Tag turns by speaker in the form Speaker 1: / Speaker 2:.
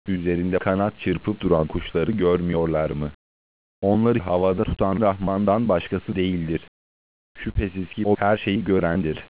Speaker 1: üzerinde kanat çırpıp duran kuşları görmüyorlar mı? Onları havada tutan Rahman'dan başkası değildir. Şüphesiz ki o her şeyi görendir.